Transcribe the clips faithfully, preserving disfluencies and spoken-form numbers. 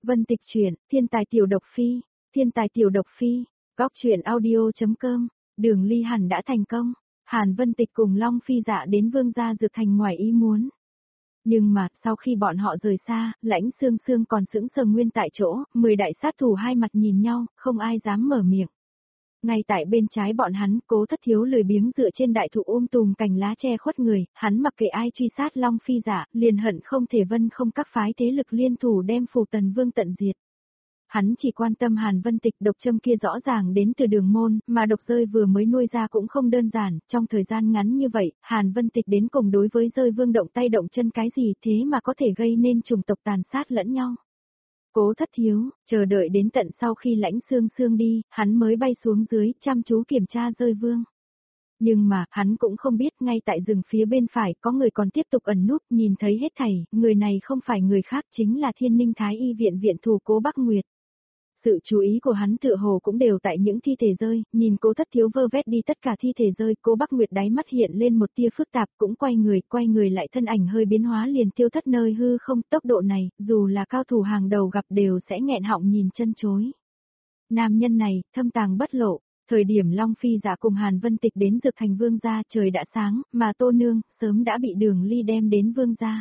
Vân Tịch truyện, Thiên tài tiểu độc phi, Thiên tài tiểu độc phi, góc truyện audio.com, Đường Ly hẳn đã thành công, Hàn Vân Tịch cùng Long Phi Dạ đến Vương gia Dược Thành ngoài ý muốn. Nhưng mà, sau khi bọn họ rời xa, Lãnh Sương Sương còn sững sờ nguyên tại chỗ, mười đại sát thủ hai mặt nhìn nhau, không ai dám mở miệng. Ngay tại bên trái bọn hắn, Cố Thất Thiếu lười biếng dựa trên đại thụ ôm tùm cành lá che khuất người, hắn mặc kệ ai truy sát Long Phi Dạ, liền hận không thể vân không các phái thế lực liên thủ đem Phù Tần Vương tận diệt. Hắn chỉ quan tâm Hàn Vân Tịch, độc châm kia rõ ràng đến từ Đường Môn, mà độc rơi vừa mới nuôi ra cũng không đơn giản, trong thời gian ngắn như vậy, Hàn Vân Tịch đến cùng đối với rơi vương động tay động chân cái gì thế mà có thể gây nên chủng tộc tàn sát lẫn nhau. Cố Thất Thiếu, chờ đợi đến tận sau khi Lãnh Sương Sương đi, hắn mới bay xuống dưới, chăm chú kiểm tra rơi vương. Nhưng mà, hắn cũng không biết ngay tại rừng phía bên phải có người còn tiếp tục ẩn núp, nhìn thấy hết thảy, người này không phải người khác chính là Thiên Ninh Thái Y viện viện thủ Cố Bắc Nguyệt. Sự chú ý của hắn tựa hồ cũng đều tại những thi thể rơi, nhìn Cố Thất Thiếu vơ vét đi tất cả thi thể rơi, Cố Bắc Nguyệt đáy mắt hiện lên một tia phức tạp, cũng quay người, quay người lại thân ảnh hơi biến hóa liền tiêu thất nơi hư không, tốc độ này, dù là cao thủ hàng đầu gặp đều sẽ nghẹn họng nhìn chân chối. Nam nhân này, thâm tàng bất lộ, thời điểm Long Phi Dạ cùng Hàn Vân Tịch đến Dược Thành Vương gia, trời đã sáng, mà Tô Nương, sớm đã bị Đường Ly đem đến Vương gia.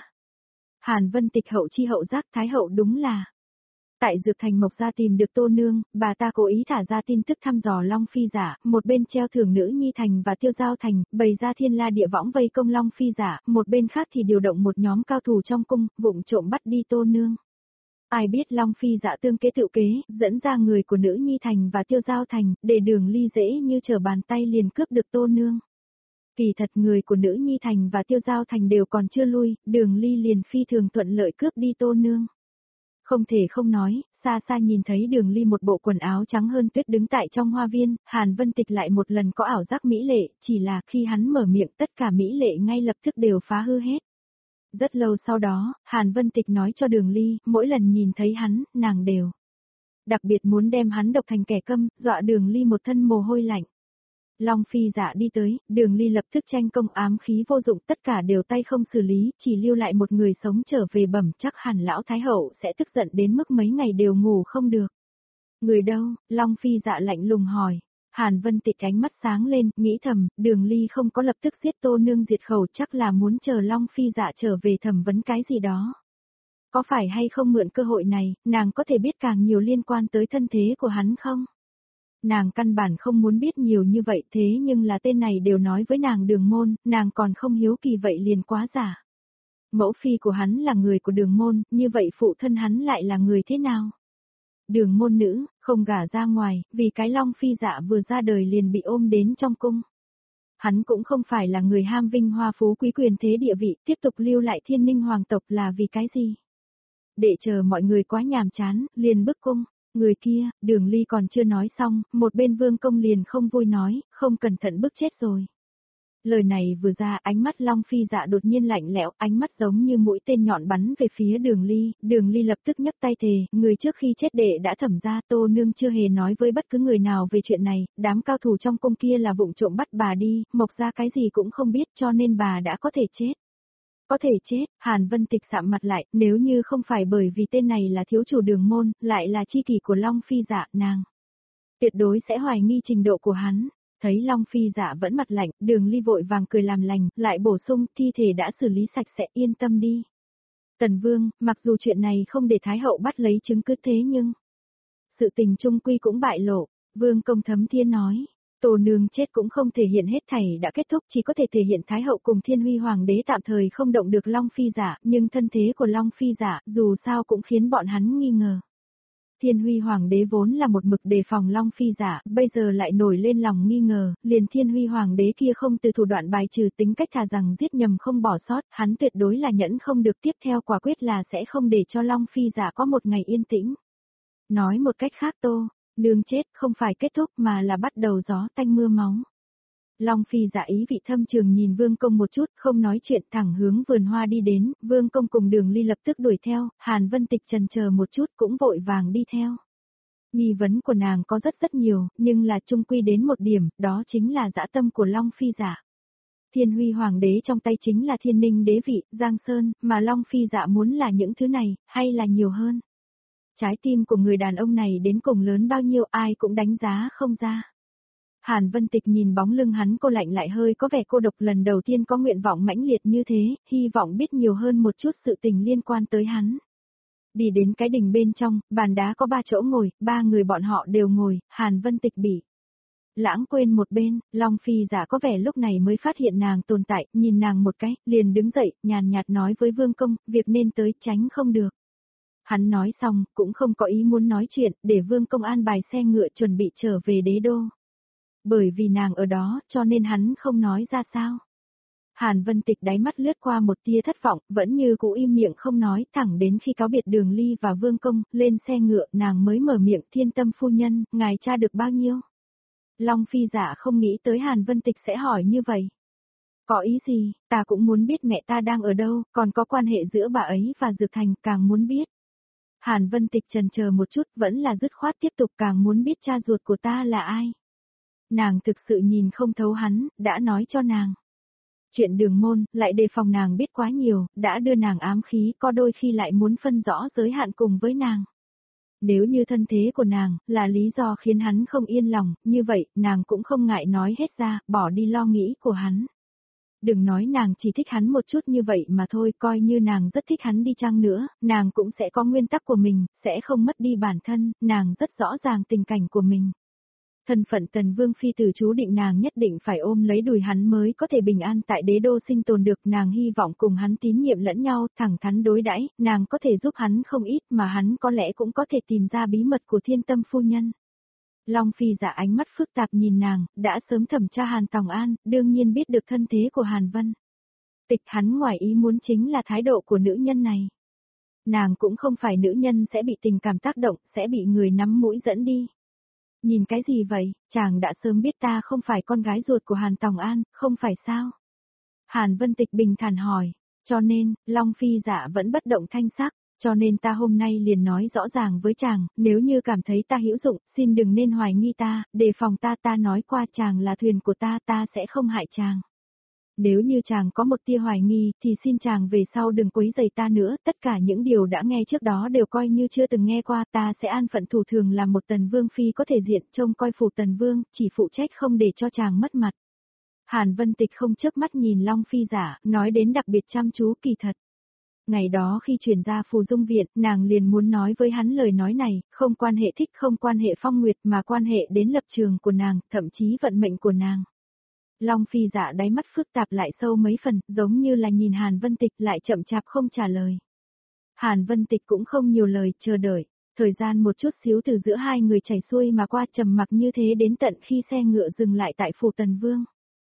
Hàn Vân Tịch hậu chi hậu giác, Thái hậu đúng là... Tại Dược Thành Mộc gia tìm được Tô Nương, bà ta cố ý thả ra tin tức thăm dò Long Phi Dạ, một bên treo thưởng Nữ Nhi Thành và Tiêu Giao Thành, bày ra thiên la địa võng vây công Long Phi Dạ, một bên khác thì điều động một nhóm cao thủ trong cung, vụng trộm bắt đi Tô Nương. Ai biết Long Phi Dạ tương kế tự kế, dẫn ra người của Nữ Nhi Thành và Tiêu Giao Thành, để Đường Ly dễ như trở bàn tay liền cướp được Tô Nương. Kỳ thật người của Nữ Nhi Thành và Tiêu Giao Thành đều còn chưa lui, Đường Ly liền phi thường thuận lợi cướp đi Tô Nương. Không thể không nói, xa xa nhìn thấy Đường Ly một bộ quần áo trắng hơn tuyết đứng tại trong hoa viên, Hàn Vân Tịch lại một lần có ảo giác mỹ lệ, chỉ là khi hắn mở miệng tất cả mỹ lệ ngay lập tức đều phá hư hết. Rất lâu sau đó, Hàn Vân Tịch nói cho Đường Ly, mỗi lần nhìn thấy hắn, nàng đều đặc biệt muốn đem hắn độc thành kẻ câm, dọa Đường Ly một thân mồ hôi lạnh. Long Phi Dạ đi tới, Đường Ly lập tức tranh công ám khí vô dụng, tất cả đều tay không xử lý, chỉ lưu lại một người sống trở về bẩm, chắc hẳn lão Thái Hậu sẽ tức giận đến mức mấy ngày đều ngủ không được. Người đâu? Long Phi Dạ lạnh lùng hỏi. Hàn Vân Tịch ánh mắt sáng lên, nghĩ thầm, Đường Ly không có lập tức giết Tô Nương diệt khẩu, chắc là muốn chờ Long Phi Dạ trở về thẩm vấn cái gì đó. Có phải hay không mượn cơ hội này, nàng có thể biết càng nhiều liên quan tới thân thế của hắn không? Nàng căn bản không muốn biết nhiều như vậy, thế nhưng là tên này đều nói với nàng Đường Môn, nàng còn không hiếu kỳ vậy liền quá giả. Mẫu phi của hắn là người của Đường Môn, như vậy phụ thân hắn lại là người thế nào? Đường Môn nữ, không gả ra ngoài, vì cái Long Phi Dạ vừa ra đời liền bị ôm đến trong cung. Hắn cũng không phải là người ham vinh hoa phú quý quyền thế địa vị, tiếp tục lưu lại Thiên Ninh hoàng tộc là vì cái gì? Để chờ mọi người quá nhàm chán, liền bức cung. Người kia, Đường Ly còn chưa nói xong, một bên Vương Công liền không vui nói, không cẩn thận bức chết rồi. Lời này vừa ra, ánh mắt Long Phi Dạ đột nhiên lạnh lẽo, ánh mắt giống như mũi tên nhọn bắn về phía Đường Ly, Đường Ly lập tức nhấc tay thề, người trước khi chết đệ đã thẩm ra, Tô Nương chưa hề nói với bất cứ người nào về chuyện này, đám cao thủ trong cung kia là vụng trộm bắt bà đi, Mộc ra cái gì cũng không biết cho nên bà đã có thể chết. Có thể chết, Hàn Vân Tịch sạm mặt lại, nếu như không phải bởi vì tên này là thiếu chủ Đường Môn, lại là chi kỷ của Long Phi Dạ, nàng tuyệt đối sẽ hoài nghi trình độ của hắn. Thấy Long Phi Dạ vẫn mặt lạnh, Đường Ly vội vàng cười làm lành, lại bổ sung, thi thể đã xử lý sạch sẽ, yên tâm đi. Tần Vương, mặc dù chuyện này không để Thái Hậu bắt lấy chứng cứ thế nhưng sự tình chung quy cũng bại lộ, Vương Công Thấm Thiên nói. Tô Nương chết cũng không thể hiện hết thảy đã kết thúc, chỉ có thể thể hiện Thái Hậu cùng Thiên Huy Hoàng đế tạm thời không động được Long Phi Dạ, nhưng thân thế của Long Phi Dạ dù sao cũng khiến bọn hắn nghi ngờ. Thiên Huy Hoàng đế vốn là một mực đề phòng Long Phi Dạ, bây giờ lại nổi lên lòng nghi ngờ, liền Thiên Huy Hoàng đế kia không từ thủ đoạn bài trừ tính cách thà rằng giết nhầm không bỏ sót, hắn tuyệt đối là nhẫn không được, tiếp theo quả quyết là sẽ không để cho Long Phi Dạ có một ngày yên tĩnh. Nói một cách khác Tô Nương chết không phải kết thúc mà là bắt đầu gió tanh mưa máu. Long Phi Dạ ý vị thâm trường nhìn Vương Công một chút, không nói chuyện, thẳng hướng vườn hoa đi đến, Vương Công cùng Đường Ly lập tức đuổi theo, Hàn Vân Tịch chần chờ một chút cũng vội vàng đi theo. Nghi vấn của nàng có rất rất nhiều, nhưng là chung quy đến một điểm, đó chính là dã tâm của Long Phi Dạ. Thiên Huy Hoàng đế trong tay chính là Thiên Ninh đế vị, Giang Sơn, mà Long Phi Dạ muốn là những thứ này, hay là nhiều hơn. Trái tim của người đàn ông này đến cùng lớn bao nhiêu ai cũng đánh giá không ra. Hàn Vân Tịch nhìn bóng lưng hắn cô lạnh lại hơi có vẻ cô độc lần đầu tiên có nguyện vọng mãnh liệt như thế, hy vọng biết nhiều hơn một chút sự tình liên quan tới hắn. Đi đến cái đình bên trong, bàn đá có ba chỗ ngồi, ba người bọn họ đều ngồi, Hàn Vân Tịch bị lãng quên một bên, Long Phi Dạ có vẻ lúc này mới phát hiện nàng tồn tại, nhìn nàng một cái, liền đứng dậy, nhàn nhạt nói với Vương Công, việc nên tới tránh không được. Hắn nói xong, cũng không có ý muốn nói chuyện, để Vương Công an bài xe ngựa chuẩn bị trở về đế đô. Bởi vì nàng ở đó, cho nên hắn không nói ra sao. Hàn Vân Tịch đáy mắt lướt qua một tia thất vọng, vẫn như cũ im miệng không nói, thẳng đến khi cáo biệt Đường Ly và Vương Công, lên xe ngựa, nàng mới mở miệng, Thiên Tâm phu nhân, ngài tra được bao nhiêu? Long Phi Dạ không nghĩ tới Hàn Vân Tịch sẽ hỏi như vậy. Có ý gì, ta cũng muốn biết mẹ ta đang ở đâu, còn có quan hệ giữa bà ấy và Dược Thành, càng muốn biết. Hàn Vân Tịch chần chờ một chút, vẫn là dứt khoát tiếp tục, càng muốn biết cha ruột của ta là ai. Nàng thực sự nhìn không thấu hắn, đã nói cho nàng. Chuyện Đường Môn, lại đề phòng nàng biết quá nhiều, đã đưa nàng ám khí, có đôi khi lại muốn phân rõ giới hạn cùng với nàng. Nếu như thân thế của nàng, là lý do khiến hắn không yên lòng, như vậy, nàng cũng không ngại nói hết ra, bỏ đi lo nghĩ của hắn. Đừng nói nàng chỉ thích hắn một chút như vậy mà thôi, coi như nàng rất thích hắn đi chăng nữa, nàng cũng sẽ có nguyên tắc của mình, sẽ không mất đi bản thân, nàng rất rõ ràng tình cảnh của mình. Thân phận Tần Vương phi tử chú định nàng nhất định phải ôm lấy đùi hắn mới có thể bình an tại đế đô sinh tồn được, nàng hy vọng cùng hắn tín nhiệm lẫn nhau, thẳng thắn đối đãi, nàng có thể giúp hắn không ít mà hắn có lẽ cũng có thể tìm ra bí mật của Thiên Tâm phu nhân. Long Phi Dạ ánh mắt phức tạp nhìn nàng, đã sớm thẩm tra Hàn Tòng An, đương nhiên biết được thân thế của Hàn Vân Tịch, hắn ngoài ý muốn chính là thái độ của nữ nhân này. Nàng cũng không phải nữ nhân sẽ bị tình cảm tác động, sẽ bị người nắm mũi dẫn đi. Nhìn cái gì vậy, chàng đã sớm biết ta không phải con gái ruột của Hàn Tòng An, không phải sao? Hàn Vân Tịch bình thản hỏi, cho nên, Long Phi Dạ vẫn bất động thanh sắc, cho nên ta hôm nay liền nói rõ ràng với chàng, nếu như cảm thấy ta hữu dụng, xin đừng nên hoài nghi ta, đề phòng ta, ta nói qua chàng là thuyền của ta, ta sẽ không hại chàng. Nếu như chàng có một tia hoài nghi, thì xin chàng về sau đừng quấy rầy ta nữa, tất cả những điều đã nghe trước đó đều coi như chưa từng nghe qua, ta sẽ an phận thủ thường làm một Tần Vương phi có thể diện trông coi phủ Tần Vương, chỉ phụ trách không để cho chàng mất mặt. Hàn Vân Tịch không chớp mắt nhìn Long Phi Dạ, nói đến đặc biệt chăm chú, kỳ thật. Ngày đó khi chuyển ra Phù Dung Viện, nàng liền muốn nói với hắn lời nói này, không quan hệ thích không quan hệ phong nguyệt mà quan hệ đến lập trường của nàng, thậm chí vận mệnh của nàng. Long Phi Dạ đáy mắt phức tạp lại sâu mấy phần, giống như là nhìn Hàn Vân Tịch lại chậm chạp không trả lời. Hàn Vân Tịch cũng không nhiều lời, chờ đợi, thời gian một chút xíu từ giữa hai người chảy xuôi mà qua trầm mặc như thế đến tận khi xe ngựa dừng lại tại phủ Tần Vương.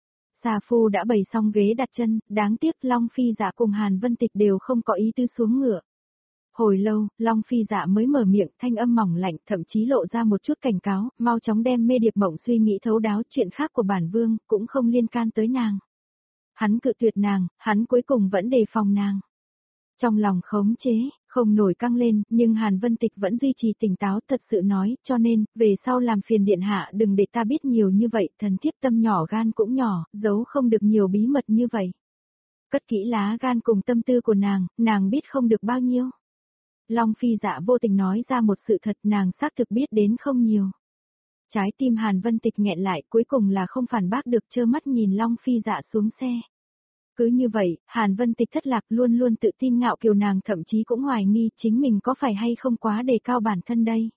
Xà phu đã bày xong ghế đặt chân, đáng tiếc Long Phi Dạ cùng Hàn Vân Tịch đều không có ý tư xuống ngựa. Hồi lâu, Long Phi Dạ mới mở miệng, thanh âm mỏng lạnh, thậm chí lộ ra một chút cảnh cáo, mau chóng đem mê điệp mộng suy nghĩ thấu đáo, chuyện khác của bản vương, cũng không liên can tới nàng. Hắn cự tuyệt nàng, hắn cuối cùng vẫn đề phòng nàng. Trong lòng khống chế, không nổi căng lên, nhưng Hàn Vân Tịch vẫn duy trì tỉnh táo, thật sự nói, cho nên, về sau làm phiền điện hạ đừng để ta biết nhiều như vậy, thần thiếp tâm nhỏ gan cũng nhỏ, giấu không được nhiều bí mật như vậy. Cất kỹ lá gan cùng tâm tư của nàng, nàng biết không được bao nhiêu. Long Phi Dạ vô tình nói ra một sự thật, nàng xác thực biết đến không nhiều. Trái tim Hàn Vân Tịch nghẹn lại, cuối cùng là không phản bác được, trơ mắt nhìn Long Phi Dạ xuống xe. Cứ như vậy, Hàn Vân Tịch thất lạc, luôn luôn tự tin ngạo kiều, nàng thậm chí cũng hoài nghi chính mình có phải hay không quá đề cao bản thân đây.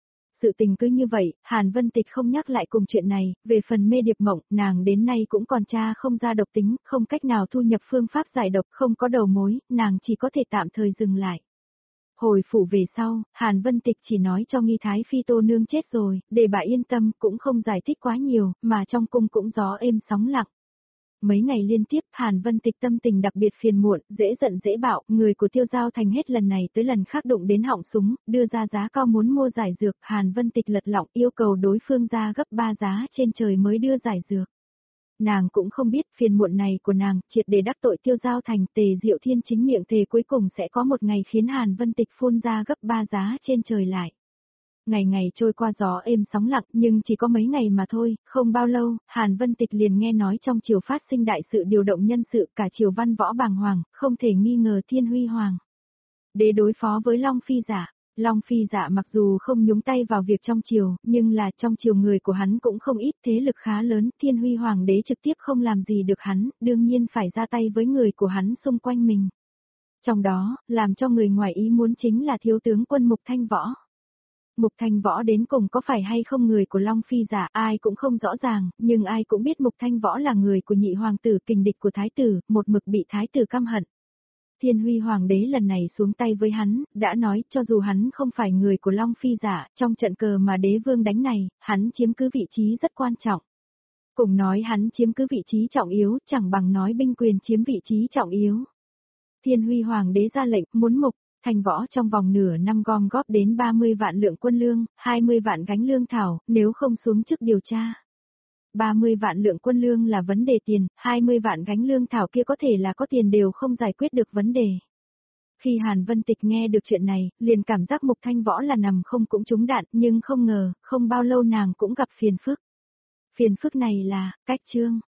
Sự tình cứ như vậy, Hàn Vân Tịch không nhắc lại cùng chuyện này, về phần mê điệp mộng, nàng đến nay cũng còn tra không ra độc tính, không cách nào thu nhập phương pháp giải độc, không có đầu mối, nàng chỉ có thể tạm thời dừng lại. Hồi phủ về sau, Hàn Vân Tịch chỉ nói cho Nghi Thái Phi Tô Nương chết rồi, để bà yên tâm, cũng không giải thích quá nhiều, mà trong cung cũng gió êm sóng lặng. Mấy ngày liên tiếp, Hàn Vân Tịch tâm tình đặc biệt phiền muộn, dễ giận dễ bạo, người của Tiêu Giao Thành hết lần này tới lần khác đụng đến họng súng, đưa ra giá cao muốn mua giải dược, Hàn Vân Tịch lật lọng yêu cầu đối phương ra gấp ba giá trên trời mới đưa giải dược. Nàng cũng không biết phiền muộn này của nàng, triệt để đắc tội Tiêu Giao Thành, Tề Diệu Thiên chính miệng thề cuối cùng sẽ có một ngày khiến Hàn Vân Tịch phun ra gấp ba giá trên trời lại. Ngày ngày trôi qua gió êm sóng lặng, nhưng chỉ có mấy ngày mà thôi, không bao lâu, Hàn Vân Tịch liền nghe nói trong triều phát sinh đại sự điều động nhân sự, cả triều văn võ bàng hoàng, không thể nghi ngờ Thiên Huy Hoàng. Để đối phó với Long Phi Dạ, Long Phi Dạ mặc dù không nhúng tay vào việc trong triều, nhưng là trong triều người của hắn cũng không ít, thế lực khá lớn, Thiên Huy Hoàng đế trực tiếp không làm gì được hắn, đương nhiên phải ra tay với người của hắn xung quanh mình. Trong đó, làm cho người ngoài ý muốn chính là thiếu tướng quân Mục Thanh Võ. Mục Thanh Võ đến cùng có phải hay không người của Long Phi Dạ ai cũng không rõ ràng, nhưng ai cũng biết Mục Thanh Võ là người của nhị hoàng tử, kình địch của thái tử, một mực bị thái tử căm hận. Thiên Huy Hoàng đế lần này xuống tay với hắn, đã nói cho dù hắn không phải người của Long Phi Dạ, trong trận cờ mà đế vương đánh này, hắn chiếm cứ vị trí rất quan trọng. Cùng nói hắn chiếm cứ vị trí trọng yếu, chẳng bằng nói binh quyền chiếm vị trí trọng yếu. Thiên Huy Hoàng đế ra lệnh, muốn Mục Thanh Võ trong vòng nửa năm gom góp đến ba mươi vạn lượng quân lương, hai mươi vạn gánh lương thảo, nếu không xuống chức điều tra. ba mươi vạn lượng quân lương là vấn đề tiền, hai mươi vạn gánh lương thảo kia có thể là có tiền đều không giải quyết được vấn đề. Khi Hàn Vân Tịch nghe được chuyện này, liền cảm giác Mục Thanh Võ là nằm không cũng trúng đạn, nhưng không ngờ, không bao lâu nàng cũng gặp phiền phức. Phiền phức này là, cách trương.